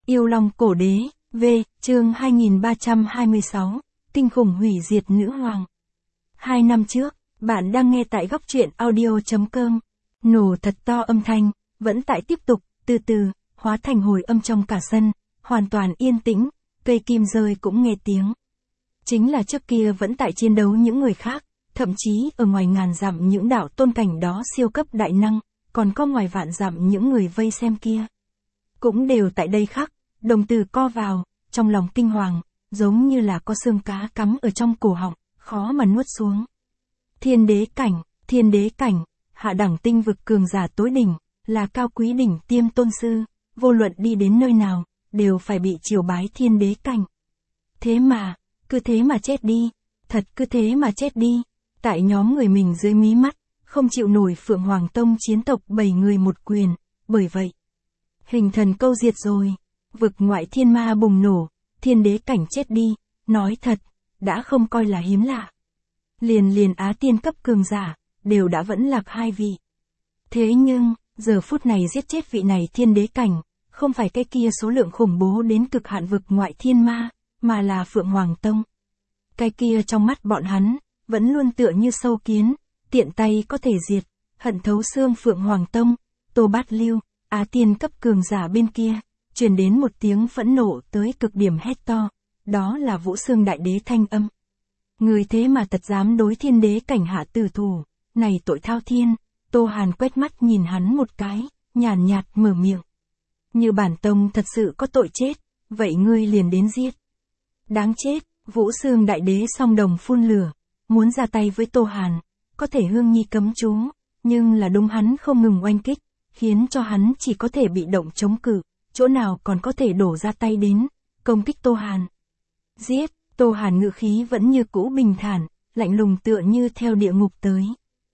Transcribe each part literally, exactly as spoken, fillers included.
Yêu Long Cổ Đế, V, chương hai nghìn ba trăm hai mươi sáu, Kinh khủng hủy diệt nữ hoàng. Hai năm trước, bạn đang nghe tại góc truyện audio.com. Nổ thật to âm thanh, vẫn tại tiếp tục, từ từ, hóa thành hồi âm trong cả sân, hoàn toàn yên tĩnh, cây kim rơi cũng nghe tiếng. Chính là trước kia vẫn tại chiến đấu những người khác, thậm chí ở ngoài ngàn dặm những đạo tôn cảnh đó siêu cấp đại năng, còn có ngoài vạn dặm những người vây xem kia. Cũng đều tại đây khắc, đồng tử co vào, trong lòng kinh hoàng, giống như là có xương cá cắm ở trong cổ họng, khó mà nuốt xuống. Thiên đế cảnh, thiên đế cảnh, hạ đẳng tinh vực cường giả tối đỉnh, là cao quý đỉnh tiêm tôn sư, vô luận đi đến nơi nào, đều phải bị triều bái thiên đế cảnh. Thế mà, cứ thế mà chết đi, thật cứ thế mà chết đi, tại nhóm người mình dưới mí mắt, không chịu nổi Phượng Hoàng Tông chiến tộc bảy người một quyền, bởi vậy. Hình thần câu diệt rồi, vực ngoại thiên ma bùng nổ, thiên đế cảnh chết đi, nói thật, đã không coi là hiếm lạ. Liền liền Á tiên cấp cường giả, đều đã vẫn lạc hai vị. Thế nhưng, giờ phút này giết chết vị này thiên đế cảnh, không phải cái kia số lượng khủng bố đến cực hạn vực ngoại thiên ma, mà là Phượng Hoàng Tông. Cái kia trong mắt bọn hắn, vẫn luôn tựa như sâu kiến, tiện tay có thể diệt, hận thấu xương Phượng Hoàng Tông, Tô Bát Lưu, Á tiên cấp cường giả bên kia, truyền đến một tiếng phẫn nộ tới cực điểm hét to, đó là Vũ Xương Đại Đế thanh âm. Người thế mà thật dám đối thiên đế cảnh hạ tử thủ, này tội thao thiên. Tô Hàn quét mắt nhìn hắn một cái, nhàn nhạt mở miệng. Như bản tông thật sự có tội chết, vậy ngươi liền đến giết. Đáng chết, Vũ Xương Đại Đế song đồng phun lửa, muốn ra tay với Tô Hàn, có thể hương nhi cấm chú, nhưng là đúng hắn không ngừng oanh kích, khiến cho hắn chỉ có thể bị động chống cự, chỗ nào còn có thể đổ ra tay đến, công kích Tô Hàn. Giết, Tô Hàn ngự khí vẫn như cũ bình thản, lạnh lùng tựa như theo địa ngục tới.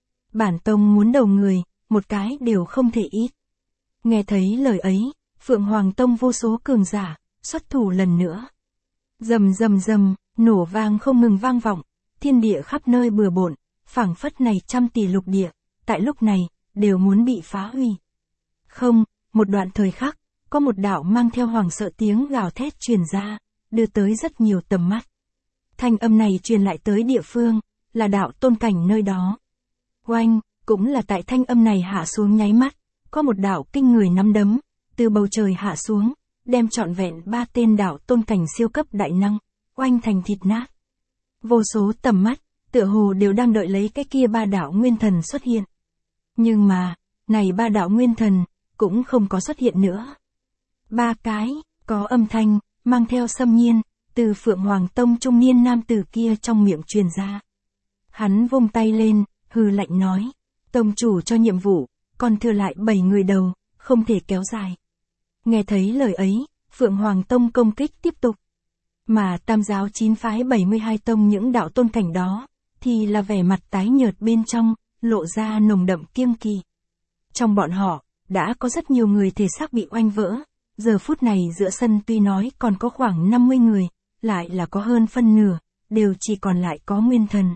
Bản tông muốn đầu người, một cái đều không thể ít. Nghe thấy lời ấy, Phượng Hoàng Tông vô số cường giả, xuất thủ lần nữa. Rầm rầm rầm, nổ vang không ngừng vang vọng, thiên địa khắp nơi bừa bộn, phảng phất này trăm tỷ lục địa, tại lúc này, đều muốn bị phá hủy. Không, một đoạn thời khắc, có một đạo mang theo hoàng sợ tiếng gào thét truyền ra, đưa tới rất nhiều tầm mắt. Thanh âm này truyền lại tới địa phương, là đạo tôn cảnh nơi đó. Oanh, cũng là tại thanh âm này hạ xuống nháy mắt, có một đạo kinh người nắm đấm, từ bầu trời hạ xuống, đem trọn vẹn ba tên đạo tôn cảnh siêu cấp đại năng, oanh thành thịt nát. Vô số tầm mắt, tựa hồ đều đang đợi lấy cái kia ba đạo nguyên thần xuất hiện. Nhưng mà, này ba đạo nguyên thần, cũng không có xuất hiện nữa. Ba cái, có âm thanh, mang theo xâm nhiên, từ Phượng Hoàng Tông trung niên nam tử kia trong miệng truyền ra. Hắn vung tay lên, hừ lạnh nói, tông chủ cho nhiệm vụ, còn thừa lại bảy người đầu, không thể kéo dài. Nghe thấy lời ấy, Phượng Hoàng Tông công kích tiếp tục. Mà tam giáo chín phái bảy mươi hai tông những đạo tôn cảnh đó, thì là vẻ mặt tái nhợt bên trong, lộ ra nồng đậm kiêng kỵ. Trong bọn họ, đã có rất nhiều người thể xác bị oanh vỡ, giờ phút này giữa sân tuy nói còn có khoảng năm mươi người, lại là có hơn phân nửa, đều chỉ còn lại có nguyên thần.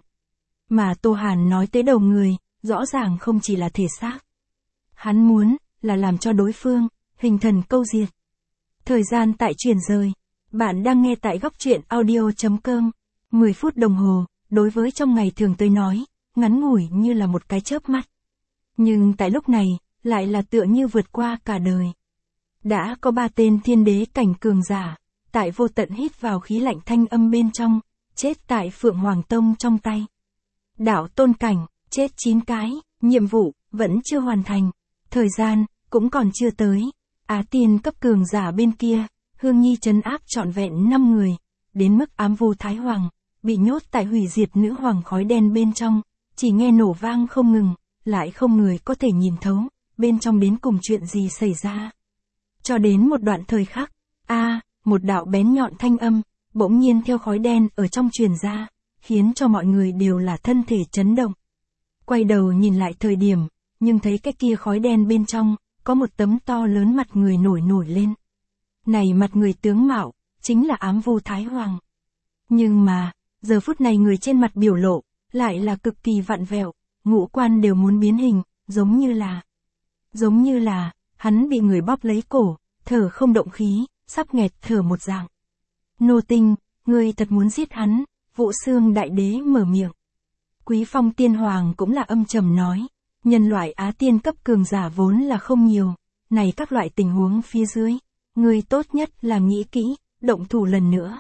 Mà Tô Hàn nói tới đầu người, rõ ràng không chỉ là thể xác. Hắn muốn, là làm cho đối phương, hình thần câu diệt. Thời gian tại chuyển rời, bạn đang nghe tại góc truyện audio.com, mười phút đồng hồ, đối với trong ngày thường tới nói, ngắn ngủi như là một cái chớp mắt. Nhưng tại lúc này, lại là tựa như vượt qua cả đời. Đã có ba tên thiên đế cảnh cường giả, tại vô tận hít vào khí lạnh thanh âm bên trong, chết tại Phượng Hoàng Tông trong tay. Đạo tôn cảnh, chết chín cái, nhiệm vụ, vẫn chưa hoàn thành, thời gian, cũng còn chưa tới. Á tiên cấp cường giả bên kia, Hương Nhi trấn áp trọn vẹn năm người, đến mức ám vô Thái Hoàng, bị nhốt tại hủy diệt nữ hoàng khói đen bên trong, chỉ nghe nổ vang không ngừng, lại không người có thể nhìn thấu, bên trong đến cùng chuyện gì xảy ra. Cho đến một đoạn thời khắc, a à, một đạo bén nhọn thanh âm, bỗng nhiên theo khói đen ở trong truyền ra, khiến cho mọi người đều là thân thể chấn động. Quay đầu nhìn lại thời điểm, nhưng thấy cái kia khói đen bên trong, có một tấm to lớn mặt người nổi nổi lên. Này mặt người tướng mạo, chính là ám vô Thái Hoàng. Nhưng mà, giờ phút này người trên mặt biểu lộ, lại là cực kỳ vặn vẹo, ngũ quan đều muốn biến hình, giống như là, giống như là, hắn bị người bóp lấy cổ, thở không động khí, sắp nghẹt thở một dạng. Nô Tinh, ngươi thật muốn giết hắn, Vũ Xương Đại Đế mở miệng. Quý Phong Tiên Hoàng cũng là âm trầm nói, nhân loại Á Tiên cấp cường giả vốn là không nhiều, này các loại tình huống phía dưới, ngươi tốt nhất là nghĩ kỹ, động thủ lần nữa.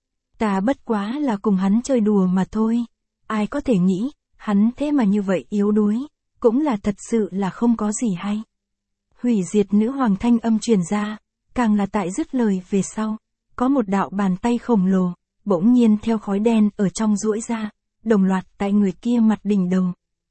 Ta bất quá là cùng hắn chơi đùa mà thôi, ai có thể nghĩ, hắn thế mà như vậy yếu đuối, cũng là thật sự là không có gì hay. Hủy diệt nữ hoàng thanh âm truyền ra, càng là tại dứt lời về sau, có một đạo bàn tay khổng lồ, bỗng nhiên theo khói đen ở trong duỗi ra, đồng loạt tại người kia mặt đỉnh đầu.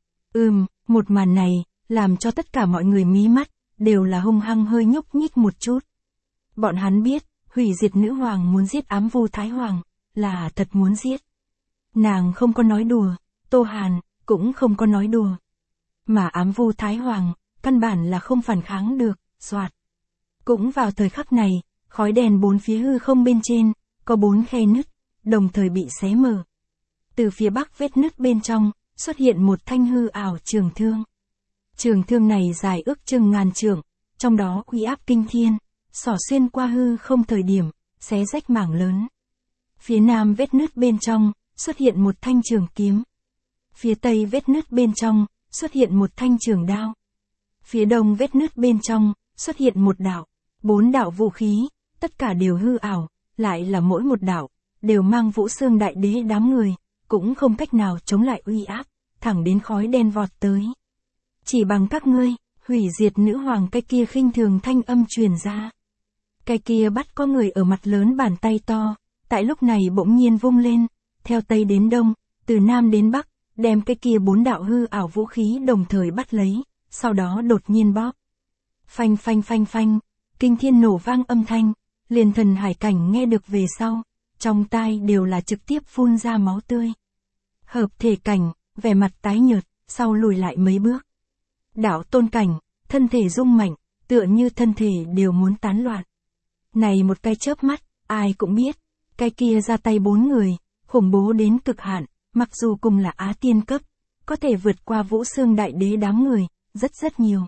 Ừm, một màn này, làm cho tất cả mọi người mí mắt, đều là hung hăng hơi nhúc nhích một chút. Bọn hắn biết, hủy diệt nữ hoàng muốn giết ám vu thái hoàng, là thật muốn giết. Nàng không có nói đùa, Tô Hàn, cũng không có nói đùa. Mà ám vu thái hoàng, căn bản là không phản kháng được, soạt. Cũng vào thời khắc này, khói đèn bốn phía hư không bên trên, có bốn khe nứt, đồng thời bị xé mở. Từ phía bắc vết nứt bên trong, xuất hiện một thanh hư ảo trường thương. Trường thương này dài ước chừng ngàn trượng, trong đó uy áp kinh thiên, xỏ xuyên qua hư không thời điểm, xé rách mảng lớn. Phía nam vết nứt bên trong, xuất hiện một thanh trường kiếm. Phía tây vết nứt bên trong, xuất hiện một thanh trường đao. Phía đông vết nứt bên trong, xuất hiện một đạo, bốn đạo vũ khí, tất cả đều hư ảo, lại là mỗi một đạo, đều mang Vũ Xương Đại Đế đám người, cũng không cách nào chống lại uy áp, thẳng đến khói đen vọt tới. Chỉ bằng các ngươi, hủy diệt nữ hoàng cái kia khinh thường thanh âm truyền ra. Cái kia bắt có người ở mặt lớn bàn tay to, tại lúc này bỗng nhiên vung lên, theo tây đến đông, từ nam đến bắc, đem cái kia bốn đạo hư ảo vũ khí đồng thời bắt lấy, sau đó đột nhiên bóp. Phanh phanh phanh phanh, kinh thiên nổ vang âm thanh, liền thần hải cảnh nghe được về sau, trong tai đều là trực tiếp phun ra máu tươi. Hợp thể cảnh, vẻ mặt tái nhợt, sau lùi lại mấy bước. Đạo tôn cảnh, thân thể rung mạnh, tựa như thân thể đều muốn tán loạn. Này một cái chớp mắt, ai cũng biết, cái kia ra tay bốn người, khủng bố đến cực hạn, mặc dù cùng là Á Tiên cấp, có thể vượt qua Vũ Xương Đại Đế đám người, rất rất nhiều.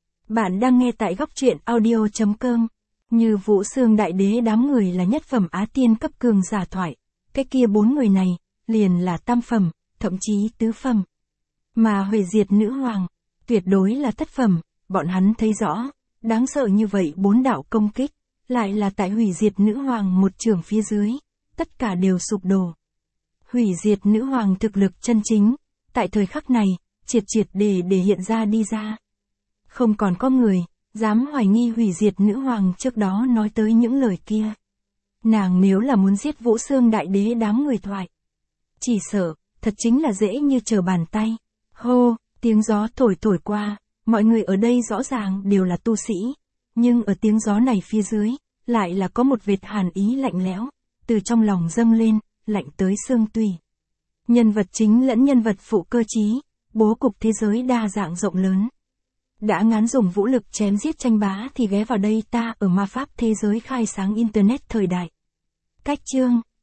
Bạn đang nghe tại góc truyện audio chấm com. Như Vũ Xương Đại Đế đám người là nhất phẩm Á Tiên cấp cường giả thoại, cái kia bốn người này, liền là tam phẩm, thậm chí tứ phẩm. Mà hủy diệt nữ hoàng, tuyệt đối là thất phẩm, bọn hắn thấy rõ, đáng sợ như vậy bốn đạo công kích, lại là tại hủy diệt nữ hoàng một trường phía dưới, tất cả đều sụp đổ. Hủy diệt nữ hoàng thực lực chân chính, tại thời khắc này, triệt triệt để để hiện ra đi ra. Không còn có người, dám hoài nghi hủy diệt nữ hoàng trước đó nói tới những lời kia. Nàng nếu là muốn giết Vũ Xương Đại Đế đám người thoại, chỉ sợ, thật chính là dễ như trở bàn tay. Hô, tiếng gió thổi thổi qua, mọi người ở đây rõ ràng đều là tu sĩ, nhưng ở tiếng gió này phía dưới, lại là có một vệt hàn ý lạnh lẽo, từ trong lòng dâng lên, lạnh tới xương tủy. Nhân vật chính lẫn nhân vật phụ cơ trí, bố cục thế giới đa dạng rộng lớn. Đã ngán dùng vũ lực chém giết tranh bá thì ghé vào đây ta ở ma pháp thế giới khai sáng internet thời đại. Cách chương